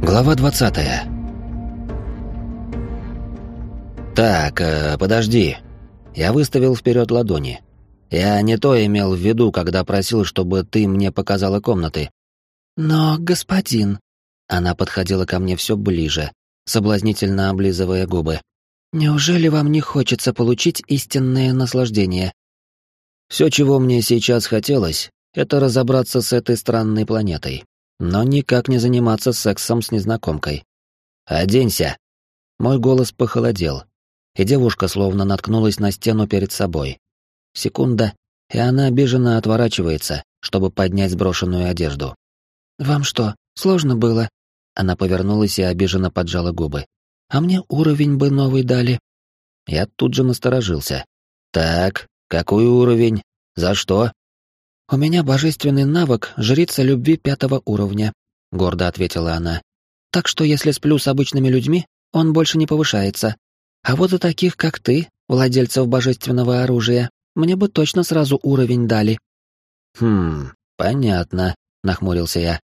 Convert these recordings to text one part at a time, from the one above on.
Глава 20. Так, подожди. Я выставил вперед ладони. Я не то имел в виду, когда просил, чтобы ты мне показала комнаты. Но, господин... Она подходила ко мне все ближе, соблазнительно облизывая губы. Неужели вам не хочется получить истинное наслаждение? Все, чего мне сейчас хотелось, это разобраться с этой странной планетой, но никак не заниматься сексом с незнакомкой. «Оденься!» Мой голос похолодел, и девушка словно наткнулась на стену перед собой. Секунда, и она обиженно отворачивается, чтобы поднять сброшенную одежду. «Вам что, сложно было?» Она повернулась и обиженно поджала губы. «А мне уровень бы новый дали». Я тут же насторожился. «Так, какой уровень? За что?» «У меня божественный навык жрица любви 5 уровня», — гордо ответила она. «Так что если сплю с обычными людьми, он больше не повышается. А вот за таких, как ты, владельцев божественного оружия, мне бы точно сразу уровень дали». Понятно», — нахмурился я.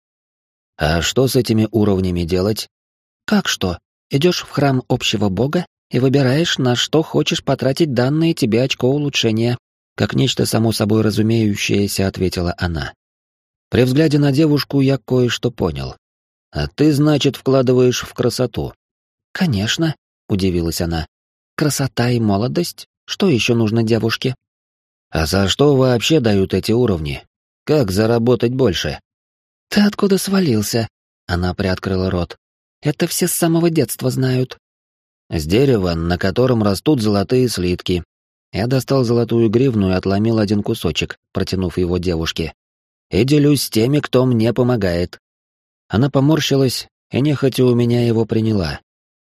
«А что с этими уровнями делать?» «Как что? Идешь в храм общего бога и выбираешь, на что хочешь потратить данные тебе очко улучшения», как нечто само собой разумеющееся ответила она. При взгляде на девушку я кое-что понял. «А ты, значит, вкладываешь в красоту?» «Конечно», — удивилась она. «Красота и молодость? Что еще нужно девушке?» «А за что вообще дают эти уровни? Как заработать больше?» «Ты откуда свалился?» — она приоткрыла рот. «Это все с самого детства знают». «С дерева, на котором растут золотые слитки». Я достал золотую гривну и отломил один кусочек, протянув его девушке. «И делюсь с теми, кто мне помогает». Она поморщилась и нехотя у меня его приняла.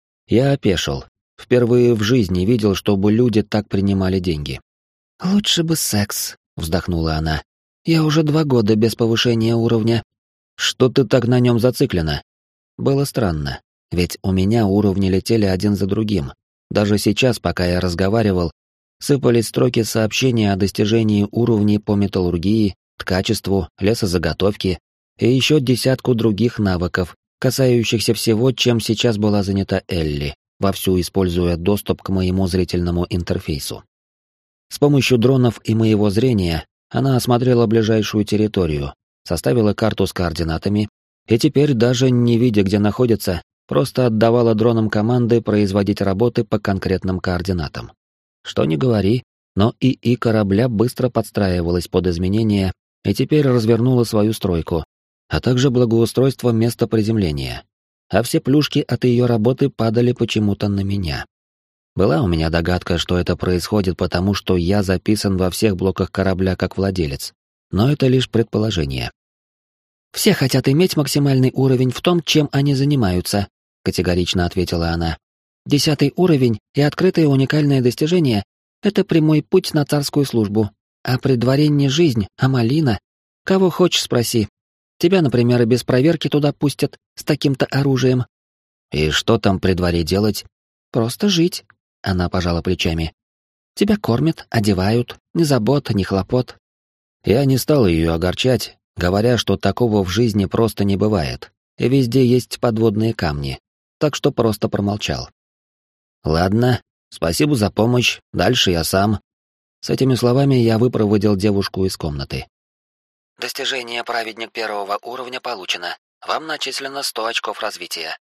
Я опешил. Впервые в жизни видел, чтобы люди так принимали деньги. «Лучше бы секс», — вздохнула она. «Я уже 2 года без повышения уровня». «Что ты так на нем зациклена?» Было странно, ведь у меня уровни летели один за другим. Даже сейчас, пока я разговаривал, сыпались строки сообщения о достижении уровней по металлургии, ткачеству, лесозаготовке и еще десятку других навыков, касающихся всего, чем сейчас была занята Элли, вовсю используя доступ к моему зрительному интерфейсу. С помощью дронов и моего зрения она осмотрела ближайшую территорию, составила карту с координатами и теперь, даже не видя, где находится, просто отдавала дронам команды производить работы по конкретным координатам. Что ни говори, но ИИ корабля быстро подстраивалась под изменения и теперь развернула свою стройку, а также благоустройство места приземления. А все плюшки от ее работы падали почему-то на меня. Была у меня догадка, что это происходит потому, что я записан во всех блоках корабля как владелец, но это лишь предположение. «Все хотят иметь максимальный уровень в том, чем они занимаются», — категорично ответила она. 10 уровень и открытое уникальное достижение — это прямой путь на царскую службу. А при дворе не жизнь, а малина. Кого хочешь, спроси. Тебя, например, и без проверки туда пустят с таким-то оружием». «И что там при дворе делать?» «Просто жить», — она пожала плечами. «Тебя кормят, одевают, ни забот, ни хлопот». Я не стал ее огорчать, говоря, что такого в жизни просто не бывает, и везде есть подводные камни, так что просто промолчал. «Ладно, спасибо за помощь, дальше я сам». С этими словами я выпроводил девушку из комнаты. «Достижение праведник 1 уровня получено. Вам начислено 100 очков развития».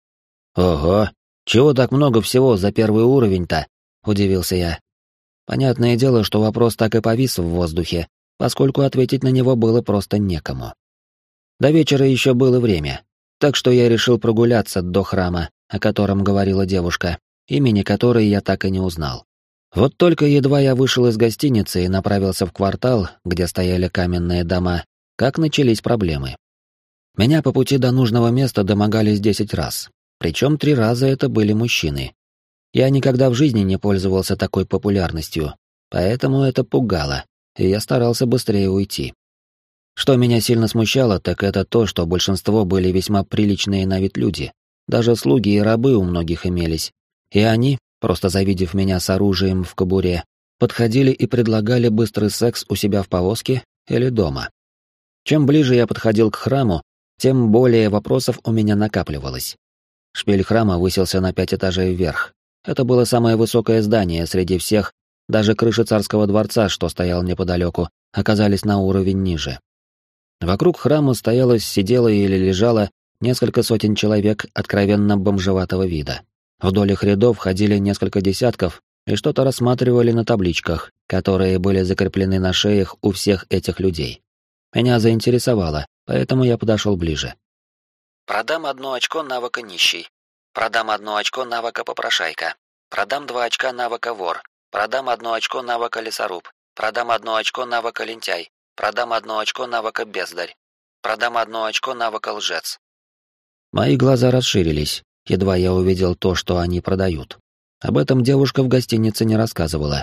«Ого, чего так много всего за 1 уровень-то?» — удивился я. Понятное дело, что вопрос так и повис в воздухе, поскольку ответить на него было просто некому. До вечера еще было время, так что я решил прогуляться до храма, о котором говорила девушка, имени которой я так и не узнал. Вот только едва я вышел из гостиницы и направился в квартал, где стояли каменные дома, как начались проблемы. Меня по пути до нужного места домогались 10 раз, причем 3 раза это были мужчины. Я никогда в жизни не пользовался такой популярностью, поэтому это пугало, и я старался быстрее уйти. Что меня сильно смущало, так это то, что большинство были весьма приличные на вид люди, даже слуги и рабы у многих имелись. И они, просто завидев меня с оружием в кобуре, подходили и предлагали быстрый секс у себя в повозке или дома. Чем ближе я подходил к храму, тем более вопросов у меня накапливалось. Шпиль храма высился на 5 этажей вверх. Это было самое высокое здание среди всех, даже крыши царского дворца, что стоял неподалеку, оказались на уровень ниже. Вокруг храма сидело или лежало несколько сотен человек откровенно бомжеватого вида. Вдоль их рядов ходили несколько десятков и что-то рассматривали на табличках, которые были закреплены на шеях у всех этих людей. Меня заинтересовало, поэтому я подошел ближе. Продам 1 очко навыка нищий. Продам 1 очко навыка попрошайка. Продам 2 очка навыка вор. Продам 1 очко навыка лесоруб. Продам 1 очко навыка лентяй. Продам 1 очко навыка бездарь. Продам 1 очко навыка лжец. Мои глаза расширились, едва я увидел то, что они продают. Об этом девушка в гостинице не рассказывала.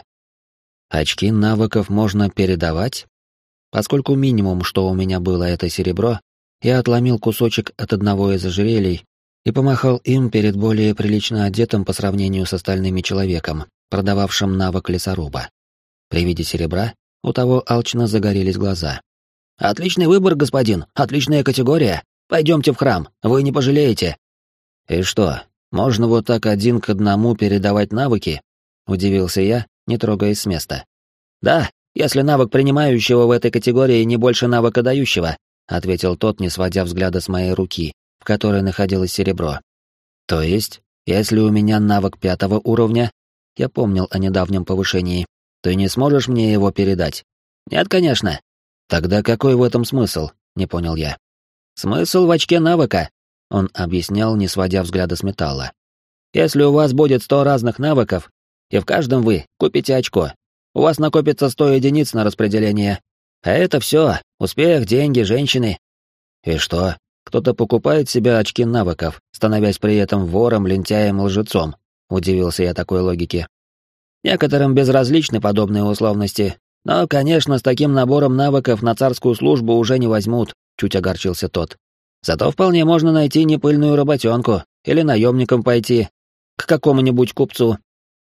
Очки навыков можно передавать? Поскольку минимум, что у меня было, это серебро, я отломил кусочек от одного из ожерелий и помахал им перед более прилично одетым по сравнению с остальными человеком, продававшим навык лесоруба. При виде серебра у того алчно загорелись глаза. «Отличный выбор, господин, отличная категория. Пойдемте в храм, вы не пожалеете». «И что, можно вот так 1 к 1 передавать навыки?» — удивился я, не трогаясь с места. «Да, если навык принимающего в этой категории не больше навыка дающего», — ответил тот, не сводя взгляда с моей руки, в которой находилось серебро. «То есть, если у меня навык 5 уровня, я помнил о недавнем повышении, ты не сможешь мне его передать?» «Нет, конечно». «Тогда какой в этом смысл?» — не понял я. «Смысл в очке навыка», — он объяснял, не сводя взгляда с металла. «Если у вас будет 100 разных навыков, и в каждом вы купите очко, у вас накопится 100 единиц на распределение. А это все: успех, деньги, женщины». «И что, кто-то покупает себе очки навыков, становясь при этом вором, лентяем, лжецом?» — удивился я такой логике. «Некоторым безразличны подобные условности, но, конечно, с таким набором навыков на царскую службу уже не возьмут», — чуть огорчился тот. «Зато вполне можно найти непыльную работенку или наемником пойти к какому-нибудь купцу».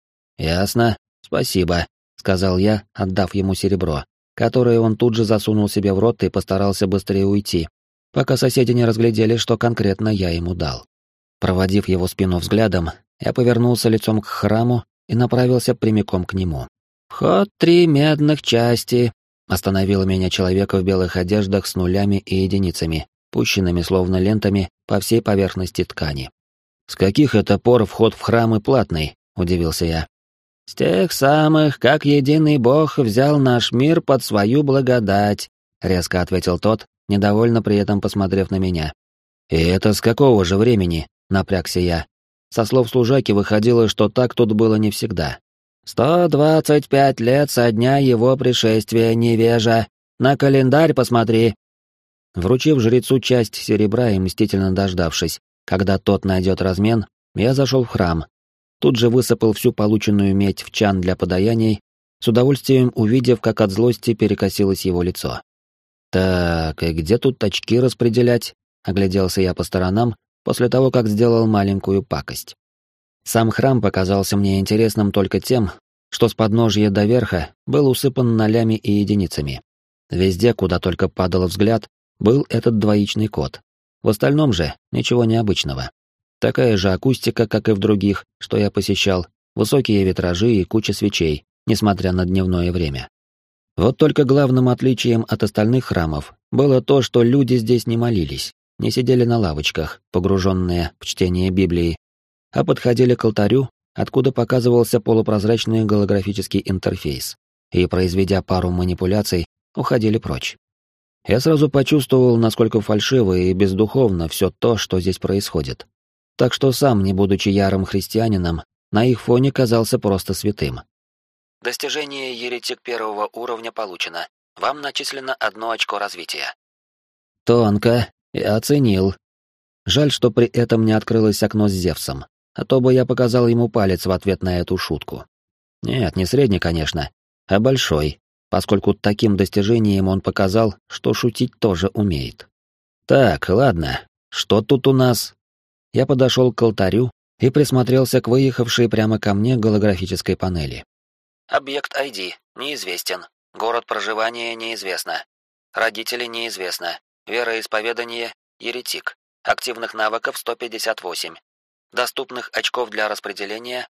«Ясно, спасибо», — сказал я, отдав ему серебро, которое он тут же засунул себе в рот и постарался быстрее уйти, пока соседи не разглядели, что конкретно я ему дал. Проводив его спину взглядом, я повернулся лицом к храму и направился прямиком к нему. «Вход 3 медных части», — остановил меня человек в белых одеждах с нулями и единицами, пущенными словно лентами по всей поверхности ткани. «С каких это пор вход в храмы платный?» — удивился я. «С тех самых, как единый бог взял наш мир под свою благодать», — резко ответил тот, недовольно при этом посмотрев на меня. «И это с какого же времени?» — напрягся я. Со слов служаки выходило, что так тут было не всегда. 125 лет со дня его пришествия, невежа. На календарь посмотри». Вручив жрецу часть серебра и мстительно дождавшись, когда тот найдет размен, я зашел в храм. Тут же высыпал всю полученную медь в чан для подаяний, с удовольствием увидев, как от злости перекосилось его лицо. «Так, и где тут очки распределять?» — огляделся я по сторонам после того, как сделал маленькую пакость. Сам храм показался мне интересным только тем, что с подножья до верха был усыпан нолями и единицами. Везде, куда только падал взгляд, был этот двоичный код. В остальном же ничего необычного. Такая же акустика, как и в других, что я посещал, высокие витражи и куча свечей, несмотря на дневное время. Вот только главным отличием от остальных храмов было то, что люди здесь не молились, не сидели на лавочках, погруженные в чтение Библии, а подходили к алтарю, откуда показывался полупрозрачный голографический интерфейс, и, произведя пару манипуляций, уходили прочь. Я сразу почувствовал, насколько фальшиво и бездуховно все то, что здесь происходит. Так что сам, не будучи ярым христианином, на их фоне казался просто святым. Достижение еретик 1 уровня получено. Вам начислено 1 очко развития. Тонко, я оценил. Жаль, что при этом не открылось окно с Зевсом, а то бы я показал ему палец в ответ на эту шутку. Нет, не средний, конечно, а большой, поскольку таким достижением он показал, что шутить тоже умеет. Так, ладно, что тут у нас? Я подошел к алтарю и присмотрелся к выехавшей прямо ко мне голографической панели. Объект ID неизвестен. Город проживания неизвестно. Родители неизвестно. Вероисповедание Еретик. Активных навыков 158. Доступных очков для распределения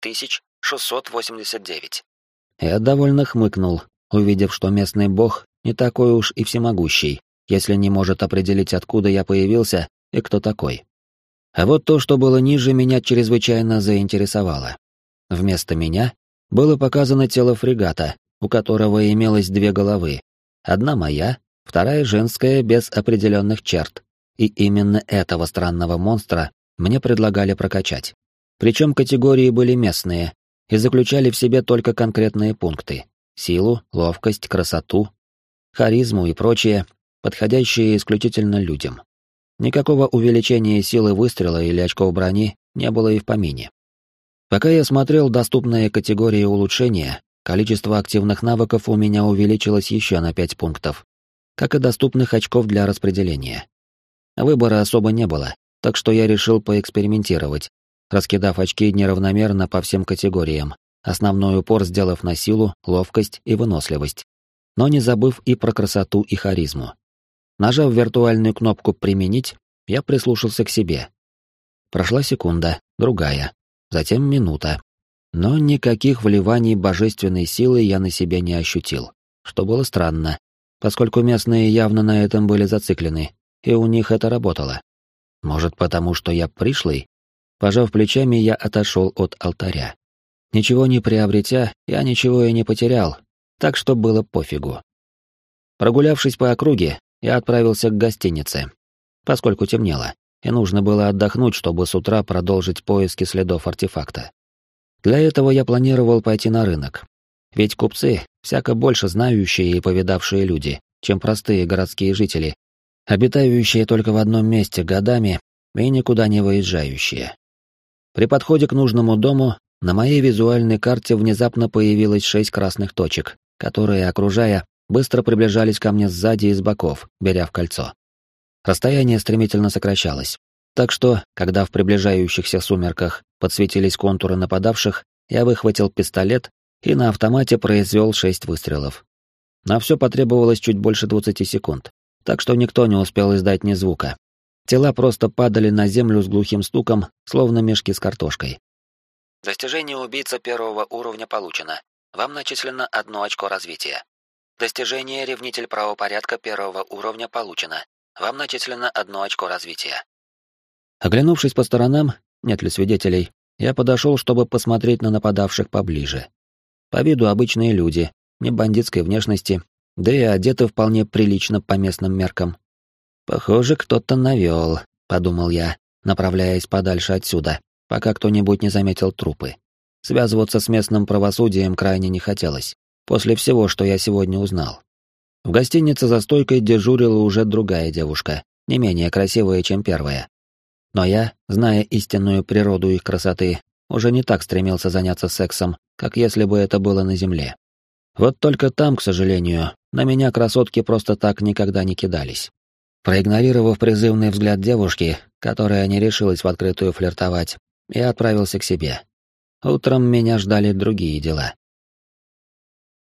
5689. Я довольно хмыкнул, увидев, что местный бог не такой уж и всемогущий, если не может определить, откуда я появился и кто такой. А вот то, что было ниже, меня чрезвычайно заинтересовало. Вместо меня было показано тело фрегата, у которого имелось две головы. Одна моя, вторая женская без определенных черт. И именно этого странного монстра мне предлагали прокачать. Причем категории были местные и заключали в себе только конкретные пункты: силу, ловкость, красоту, харизму и прочее, подходящие исключительно людям. Никакого увеличения силы выстрела или очков брони не было и в помине. Пока я смотрел доступные категории улучшения, количество активных навыков у меня увеличилось еще на 5 пунктов, как и доступных очков для распределения. Выбора особо не было, так что я решил поэкспериментировать, раскидав очки неравномерно по всем категориям, основной упор сделав на силу, ловкость и выносливость, но не забыв и про красоту и харизму. Нажав виртуальную кнопку «Применить», я прислушался к себе. Прошла секунда, другая, затем минута. Но никаких вливаний божественной силы я на себе не ощутил, что было странно, поскольку местные явно на этом были зациклены, и у них это работало. Может, потому что я пришлый? Пожав плечами, я отошел от алтаря. Ничего не приобретя, я ничего и не потерял, так что было пофигу. Прогулявшись по округе, я отправился к гостинице, поскольку темнело, и нужно было отдохнуть, чтобы с утра продолжить поиски следов артефакта. Для этого я планировал пойти на рынок. Ведь купцы всяко больше знающие и повидавшие люди, чем простые городские жители, обитающие только в одном месте годами и никуда не выезжающие. При подходе к нужному дому на моей визуальной карте внезапно появилось 6 красных точек, которые, окружая, быстро приближались ко мне сзади и с боков, беря в кольцо. Расстояние стремительно сокращалось, так что, когда в приближающихся сумерках подсветились контуры нападавших, я выхватил пистолет и на автомате произвел 6 выстрелов. На все потребовалось чуть больше 20 секунд, так что никто не успел издать ни звука. Тела просто падали на землю с глухим стуком, словно мешки с картошкой. Достижение убийца 1 уровня получено. Вам начислено 1 очко развития. Достижение ревнитель правопорядка 1 уровня получено. Вам начислено 1 очко развития. Оглянувшись по сторонам, нет ли свидетелей, я подошел, чтобы посмотреть на нападавших поближе. По виду обычные люди, не бандитской внешности, да и одеты вполне прилично по местным меркам. «Похоже, кто-то навёл», — подумал я, направляясь подальше отсюда, пока кто-нибудь не заметил трупы. Связываться с местным правосудием крайне не хотелось, после всего, что я сегодня узнал. В гостинице за стойкой дежурила уже другая девушка, не менее красивая, чем первая. Но я, зная истинную природу их красоты, уже не так стремился заняться сексом, как если бы это было на земле. Вот только там, к сожалению, на меня красотки просто так никогда не кидались. Проигнорировав призывный взгляд девушки, которая не решилась в открытую флиртовать, я отправился к себе. Утром меня ждали другие дела.